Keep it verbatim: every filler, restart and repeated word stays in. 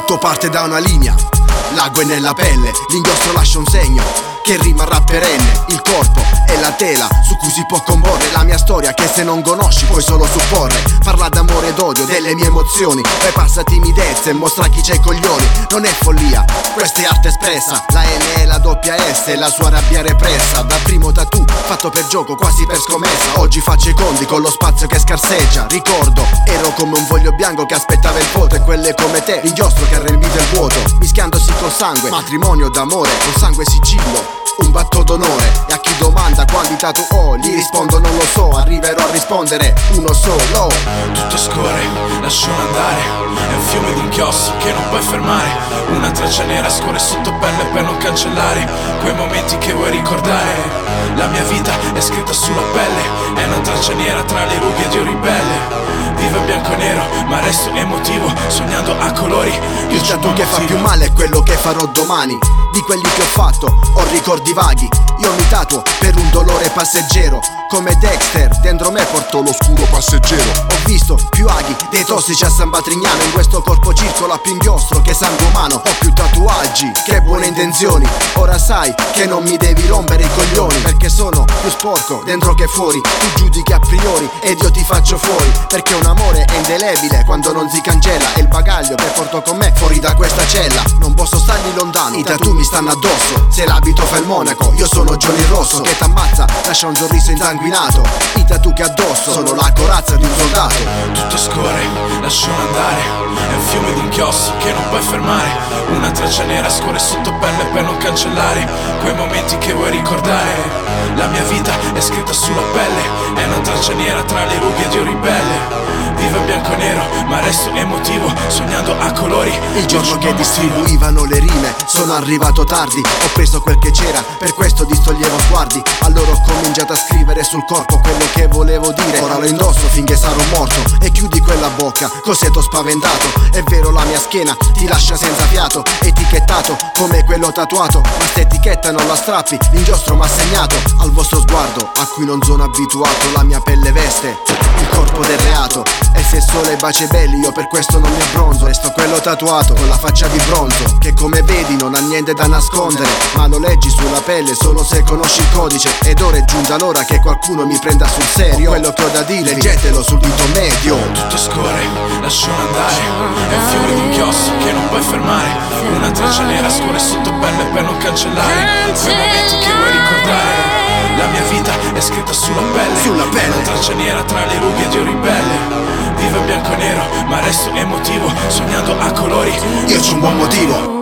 Tutto parte da una linea, l'ago è nella pelle, l'inchiostro lascia un segno che rimarrà perenne. Il corpo è la tela su cui si può comporre la mia storia, che se non conosci puoi solo supporre. Parla d'amore ed odio, delle mie emozioni, bypassa timidezza e mostra chi c'è i coglioni. Non è follia, questa è arte espressa, la N e la doppia S e la sua rabbia repressa. Da primo tattoo fatto per gioco, quasi per scommessa, oggi faccio i conti con lo spazio che scarseggia. Ricordo, ero come un foglio bianco che aspettava il voto, e quelle come te, l'inchiostro che ha riempito il vuoto, mischiandosi col sangue, matrimonio d'amore, con sangue e sigillo, un batto d'onore. E a chi domanda quanti tatu ho, gli rispondo non lo so, arriverò a rispondere uno solo. Tutto scorre, lascialo andare, è un fiume di inchiostri che non puoi fermare. Una traccia nera scorre sotto pelle per non cancellare quei momenti che vuoi ricordare. La mia vita è scritta sulla pelle, è una traccia nera tra le rughe di un ribelle. Vivo bianco e nero, ma resto emotivo, sognando a colori. Il tattoo che fa più male è quello che farò domani. Di quelli che ho fatto, ho ricordi vaghi. Io mi tatuo per un dolore passeggero, come Dexter, dentro me porto l'oscuro passeggero. Ho visto più aghi dei tossici a San Patrignano, in questo corpo circola più inchiostro che sangue umano. Ho più tatuaggi che buone intenzioni, ora sai che non mi devi rompere i coglioni, perché sono più sporco dentro che fuori. Tu giudichi a priori ed io ti faccio fuori, perché un amore è indelebile quando non si cancella. È il bagaglio che porto con me fuori da questa cella, non posso stargli lontano, i tattoo mi stanno addosso. Se l'abito fa il monaco, io sono Johnny Rosso, che t'ammazza, lascia un sorriso insanguinato. I tattoo che addosso sono la corazza di un soldato. Tutto scorre, lascialo andare, è un fiume di inchiostri che non puoi fermare. Una traccia nera scorre sotto pelle per non cancellare quei momenti che vuoi ricordare. La mia vita è scritta sulla pelle, è una traccia nera tra le rughe di un ribelle. Vivo bianco e nero, ma resto emotivo, sognando a colori. Il giorno che distribuivano le rime, sono arrivato tardi, ho preso quel che c'era, per questo distoglievo sguardi. Allora ho cominciato a scrivere sul corpo quello che volevo dire, ora lo indosso finché sarò morto. E chiudi quella bocca, cos'è t'ho spaventato? È vero, la mia schiena ti lascia senza fiato, etichettato come quello tatuato, ma sta etichetta non la strappi, l'inchiostro m'ha segnato. Al vostro sguardo, a cui non sono abituato, la mia pelle veste il corpo del reato. E se solo i baci belli, io per questo non mi abbronzo. Resto quello tatuato con la faccia di bronzo, che come vedi non ha niente da nascondere, ma lo leggi sulla pelle solo se conosci il codice. Ed ora è giunta l'ora che qualcuno mi prenda sul serio quello che ho da dire, leggetelo sul dito medio. Tutto scorre, lascialo andare, è un fiume di inchiostri che non puoi fermare. Una traccia nera scorre sotto pelle per non cancellare quei momenti che vuoi ricordare. La mia vita è scritta sulla pelle, sulla pelle, una traccia nera tra le rughe di un ribelle. Vivo bianco e nero, ma resto emotivo, sognando a colori. Io c'ho un buon motivo.